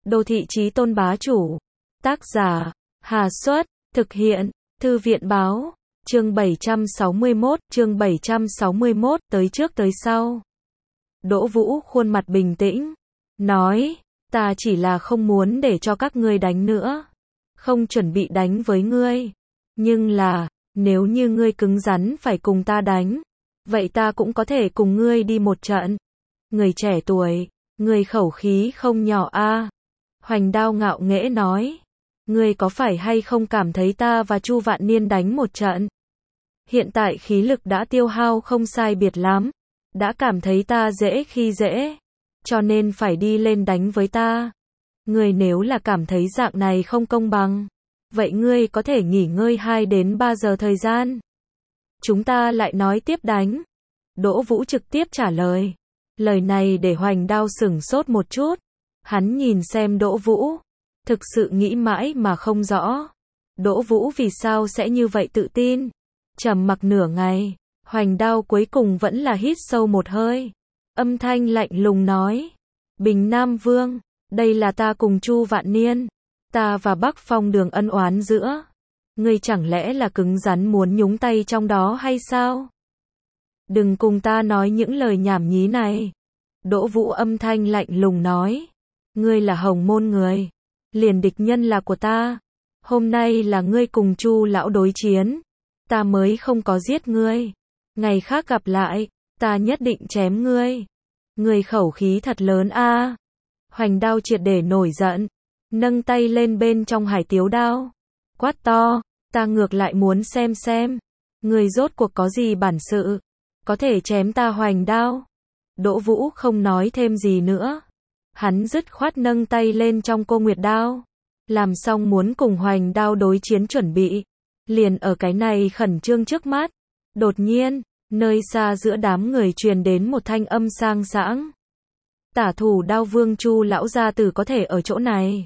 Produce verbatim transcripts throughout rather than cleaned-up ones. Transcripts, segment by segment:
Đô thị chí tôn bá chủ. Tác giả, Hà Xuất, thực hiện, Thư viện báo, chương bảy trăm sáu mươi mốt, chương bảy trăm sáu mươi mốt, tới trước tới sau. Đỗ Vũ khuôn mặt bình tĩnh, nói, ta chỉ là không muốn để cho các ngươi đánh nữa. Không chuẩn bị đánh với ngươi. Nhưng là, nếu như ngươi cứng rắn phải cùng ta đánh, vậy ta cũng có thể cùng ngươi đi một trận. Người trẻ tuổi, ngươi khẩu khí không nhỏ a. Hoành Đao ngạo nghễ nói, ngươi có phải hay không cảm thấy ta và Chu Vạn Niên đánh một trận? Hiện tại khí lực đã tiêu hao không sai biệt lắm, đã cảm thấy ta dễ khi dễ, cho nên phải đi lên đánh với ta. Ngươi nếu là cảm thấy dạng này không công bằng, vậy ngươi có thể nghỉ ngơi hai đến ba giờ thời gian. Chúng ta lại nói tiếp đánh. Đỗ Vũ trực tiếp trả lời. Lời này để Hoành Đao sửng sốt một chút. Hắn nhìn xem Đỗ Vũ, thực sự nghĩ mãi mà không rõ. Đỗ Vũ vì sao sẽ như vậy tự tin? Trầm mặc nửa ngày, Hoành Đao cuối cùng vẫn là hít sâu một hơi. Âm thanh lạnh lùng nói, Bình Nam Vương, đây là ta cùng Chu Vạn Niên, ta và Bắc Phong Đường ân oán giữa. Ngươi chẳng lẽ là cứng rắn muốn nhúng tay trong đó hay sao? Đừng cùng ta nói những lời nhảm nhí này. Đỗ Vũ âm thanh lạnh lùng nói, ngươi là Hồng Môn người, liền địch nhân là của ta. Hôm nay là ngươi cùng Chu lão đối chiến, ta mới không có giết ngươi. Ngày khác gặp lại, ta nhất định chém ngươi. Ngươi khẩu khí thật lớn a. Hoành Đao triệt để nổi giận, nâng tay lên bên trong Hải Tiếu đao, quát to, ta ngược lại muốn xem xem, ngươi rốt cuộc có gì bản sự, có thể chém ta Hoành Đao. Đỗ Vũ không nói thêm gì nữa, hắn dứt khoát nâng tay lên trong Cô Nguyệt đao, làm xong muốn cùng Hoành Đao đối chiến chuẩn bị. Liền ở cái này khẩn trương trước mắt, đột nhiên, nơi xa giữa đám người truyền đến một thanh âm sang sảng. Tả thủ Đao Vương Chu lão gia tử có thể ở chỗ này.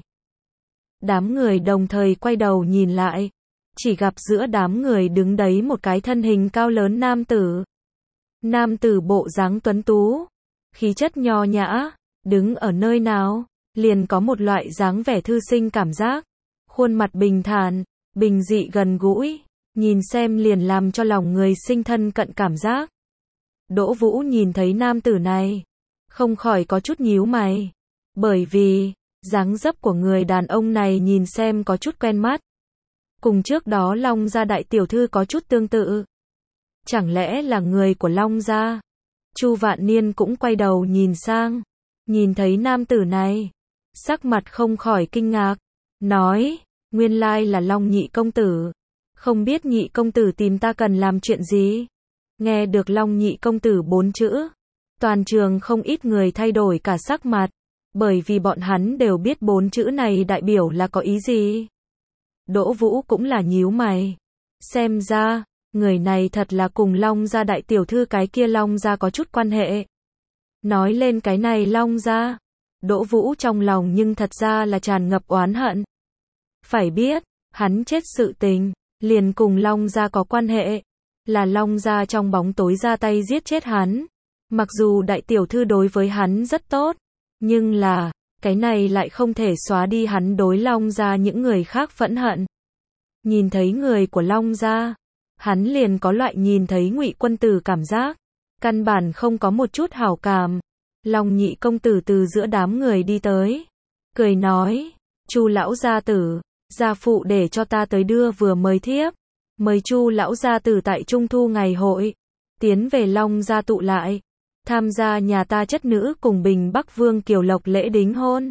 Đám người đồng thời quay đầu nhìn lại, chỉ gặp giữa đám người đứng đấy một cái thân hình cao lớn nam tử. Nam tử bộ dáng tuấn tú, khí chất nho nhã, đứng ở nơi nào, liền có một loại dáng vẻ thư sinh cảm giác. Khuôn mặt bình thản, bình dị gần gũi, nhìn xem liền làm cho lòng người sinh thân cận cảm giác. Đỗ Vũ nhìn thấy nam tử này, không khỏi có chút nhíu mày, bởi vì dáng dấp của người đàn ông này nhìn xem có chút quen mắt. Cùng trước đó Long gia đại tiểu thư có chút tương tự. Chẳng lẽ là người của Long gia? Chu Vạn Niên cũng quay đầu nhìn sang, nhìn thấy nam tử này, sắc mặt không khỏi kinh ngạc, nói, nguyên lai là Long nhị công tử, không biết nhị công tử tìm ta cần làm chuyện gì? Nghe được Long nhị công tử bốn chữ, toàn trường không ít người thay đổi cả sắc mặt, bởi vì bọn hắn đều biết bốn chữ này đại biểu là có ý gì. Đỗ Vũ cũng là nhíu mày, xem ra, người này thật là cùng Long gia đại tiểu thư cái kia Long gia có chút quan hệ. Nói lên cái này Long gia, Đỗ Vũ trong lòng nhưng thật ra là tràn ngập oán hận. Phải biết, hắn chết sự tình, liền cùng Long gia có quan hệ, là Long gia trong bóng tối ra tay giết chết hắn. Mặc dù đại tiểu thư đối với hắn rất tốt, nhưng là, cái này lại không thể xóa đi hắn đối Long gia những người khác phẫn hận. Nhìn thấy người của Long gia, hắn liền có loại nhìn thấy Ngụy Quân Tử cảm giác, căn bản không có một chút hảo cảm. Long nhị công tử từ giữa đám người đi tới, cười nói, Chu lão gia tử, gia phụ để cho ta tới đưa vừa mời thiếp, mời Chu lão gia tử tại Trung thu ngày hội, tiến về Long gia tụ lại, tham gia nhà ta chất nữ cùng Bình Bắc Vương Kiều Lộc lễ đính hôn.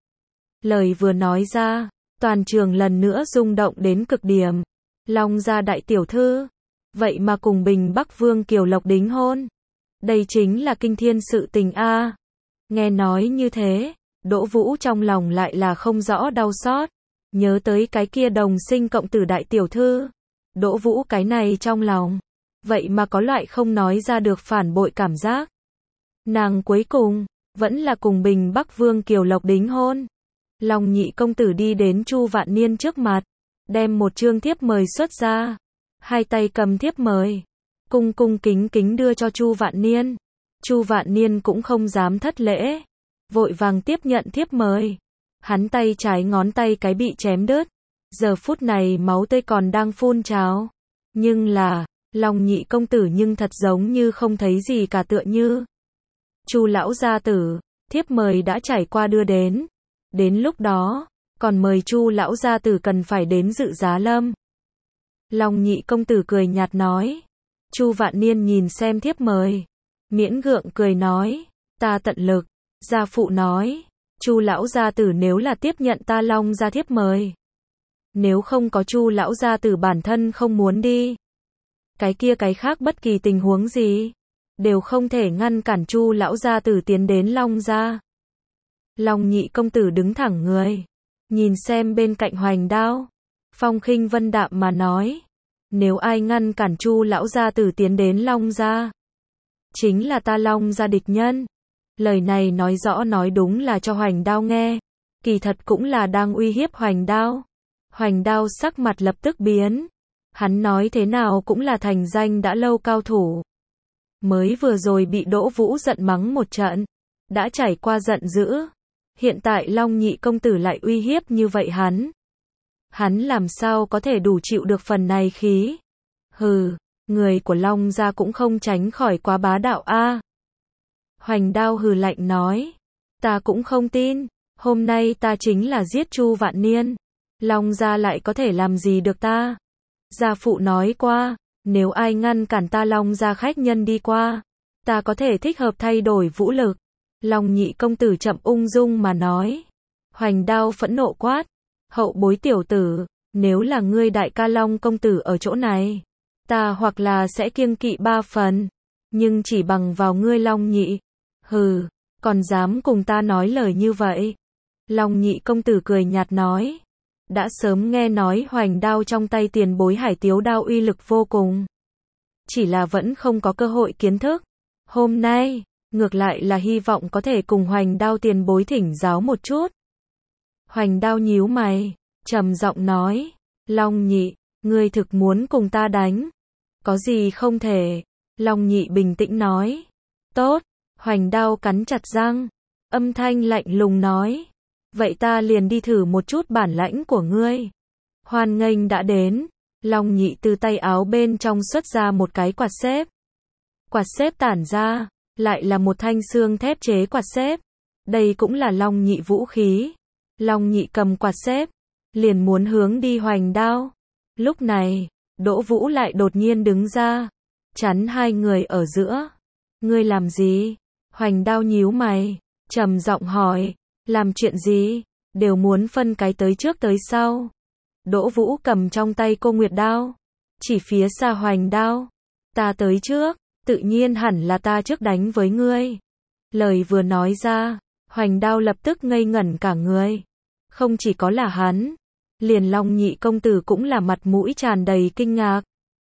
Lời vừa nói ra, toàn trường lần nữa rung động đến cực điểm. Long gia đại tiểu thư, vậy mà cùng Bình Bắc Vương Kiều Lộc đính hôn. Đây chính là kinh thiên sự tình a. Nghe nói như thế, Đỗ Vũ trong lòng lại là không rõ đau xót, nhớ tới cái kia đồng sinh cộng tử đại tiểu thư. Đỗ Vũ cái này trong lòng, vậy mà có loại không nói ra được phản bội cảm giác. Nàng cuối cùng, vẫn là cùng Bình Bắc Vương Kiều Lộc đính hôn. Long nhị công tử đi đến Chu Vạn Niên trước mặt, đem một chương thiếp mời xuất ra, hai tay cầm thiếp mời, cung cung kính kính đưa cho Chu Vạn Niên. Chu Vạn Niên cũng không dám thất lễ, vội vàng tiếp nhận thiếp mời. Hắn tay trái ngón tay cái bị chém đứt. Giờ phút này máu tươi còn đang phun trào. Nhưng là, Long nhị công tử nhưng thật giống như không thấy gì cả tựa như. Chu lão gia tử, thiếp mời đã trải qua đưa đến. Đến lúc đó, còn mời Chu lão gia tử cần phải đến dự giá lâm. Long nhị công tử cười nhạt nói. Chu Vạn Niên nhìn xem thiếp mời. Miễn gượng cười nói. Ta tận lực. Gia phụ nói. Chu lão gia tử nếu là tiếp nhận ta Long gia thiếp mời. Nếu không có Chu lão gia tử bản thân không muốn đi. Cái kia cái khác bất kỳ tình huống gì. Đều không thể ngăn cản Chu lão gia tử tiến đến Long gia. Long nhị công tử đứng thẳng người. Nhìn xem bên cạnh Hoành Đao. Phong khinh vân đạm mà nói. Nếu ai ngăn cản Chu lão gia tử tiến đến Long gia. Chính là ta Long gia địch nhân. Lời này nói rõ nói đúng là cho Hoành Đao nghe. Kỳ thật cũng là đang uy hiếp Hoành Đao. Hoành Đao sắc mặt lập tức biến. Hắn nói thế nào cũng là thành danh đã lâu cao thủ. Mới vừa rồi bị Đỗ Vũ giận mắng một trận. Đã trải qua giận dữ. Hiện tại Long nhị công tử lại uy hiếp như vậy hắn. Hắn làm sao có thể đủ chịu được phần này khí. Hừ, người của Long gia cũng không tránh khỏi quá bá đạo a. Hoành Đao hừ lạnh nói. Ta cũng không tin. Hôm nay ta chính là giết Chu Vạn Niên. Long gia lại có thể làm gì được ta. Gia phụ nói qua. Nếu ai ngăn cản ta Long gia khách nhân đi qua. Ta có thể thích hợp thay đổi vũ lực. Long nhị công tử chậm ung dung mà nói. Hoành Đao phẫn nộ quát. Hậu bối tiểu tử. Nếu là ngươi đại ca Long công tử ở chỗ này. Ta hoặc là sẽ kiêng kỵ ba phần. Nhưng chỉ bằng vào ngươi Long nhị. Hừ, còn dám cùng ta nói lời như vậy. Long nhị công tử cười nhạt nói. Đã sớm nghe nói Hoành Đao trong tay tiền bối Hải Tiếu đao uy lực vô cùng. Chỉ là vẫn không có cơ hội kiến thức. Hôm nay, ngược lại là hy vọng có thể cùng Hoành Đao tiền bối thỉnh giáo một chút. Hoành Đao nhíu mày, trầm giọng nói. Long nhị, ngươi thực muốn cùng ta đánh. Có gì không thể. Long nhị bình tĩnh nói. Tốt. Hoành Đao cắn chặt răng. Âm thanh lạnh lùng nói. Vậy ta liền đi thử một chút bản lãnh của ngươi. Hoan nghênh đã đến. Long nhị từ tay áo bên trong xuất ra một cái quạt xếp. Quạt xếp tản ra. Lại là một thanh xương thép chế quạt xếp. Đây cũng là Long nhị vũ khí. Long nhị cầm quạt xếp. Liền muốn hướng đi Hoành Đao. Lúc này, Đỗ Vũ lại đột nhiên đứng ra. Chắn hai người ở giữa. Ngươi làm gì? Hoành Đao nhíu mày. Trầm giọng hỏi. Làm chuyện gì? Đều muốn phân cái tới trước tới sau. Đỗ Vũ cầm trong tay cô Nguyệt đao. Chỉ phía xa Hoành Đao. Ta tới trước. Tự nhiên hẳn là ta trước đánh với ngươi. Lời vừa nói ra. Hoành Đao lập tức ngây ngẩn cả người. Không chỉ có là hắn. Liền Long nhị công tử cũng là mặt mũi tràn đầy kinh ngạc.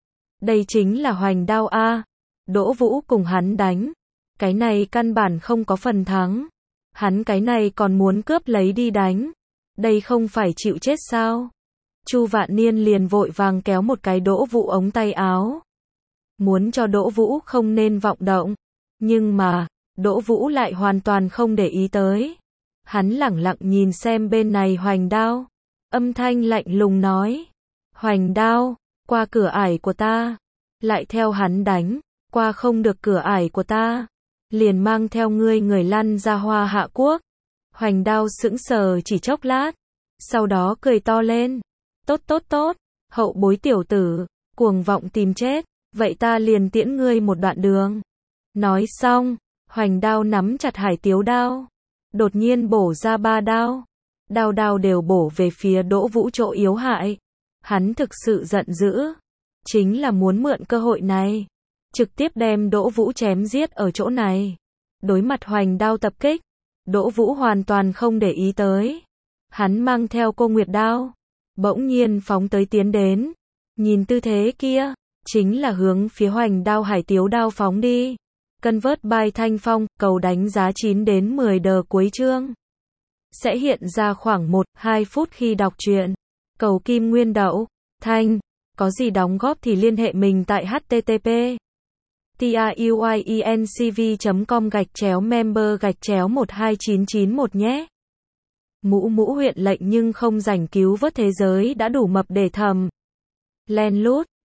Đây chính là Hoành Đao a. Đỗ Vũ cùng hắn đánh. Cái này căn bản không có phần thắng. Hắn cái này còn muốn cướp lấy đi đánh. Đây không phải chịu chết sao? Chu Vạn Niên liền vội vàng kéo một cái Đỗ Vũ ống tay áo. Muốn cho Đỗ Vũ không nên vọng động. Nhưng mà, Đỗ Vũ lại hoàn toàn không để ý tới. Hắn lẳng lặng nhìn xem bên này Hoành Đao. Âm thanh lạnh lùng nói. Hoành Đao, qua cửa ải của ta. Lại theo hắn đánh. Qua không được cửa ải của ta. Liền mang theo ngươi người lăn ra Hoa Hạ Quốc. Hoành Đao sững sờ chỉ chốc lát. Sau đó cười to lên. Tốt tốt tốt, hậu bối tiểu tử, cuồng vọng tìm chết. Vậy ta liền tiễn ngươi một đoạn đường. Nói xong, Hoành Đao nắm chặt Hải Tiếu đao. Đột nhiên bổ ra ba đao. Đao đao đều bổ về phía Đỗ Vũ chỗ yếu hại. Hắn thực sự giận dữ. Chính là muốn mượn cơ hội này. Trực tiếp đem Đỗ Vũ chém giết ở chỗ này. Đối mặt Hoành Đao tập kích. Đỗ Vũ hoàn toàn không để ý tới. Hắn mang theo cô Nguyệt đao. Bỗng nhiên phóng tới tiến đến. Nhìn tư thế kia. Chính là hướng phía Hoành Đao Hải Tiếu đao phóng đi. Cân vớt bài thanh phong. Cầu đánh giá chín đến mười đờ cuối chương. Sẽ hiện ra khoảng một đến hai phút khi đọc truyện. Cầu kim nguyên đậu. Thanh. Có gì đóng góp thì liên hệ mình tại http tiuyencv chấm com gạch chéo member gạch chéo một hai chín chín một nhé. Mũ mũ huyện lệnh nhưng không giành cứu vớt thế giới đã đủ mập để thầm. Len lút.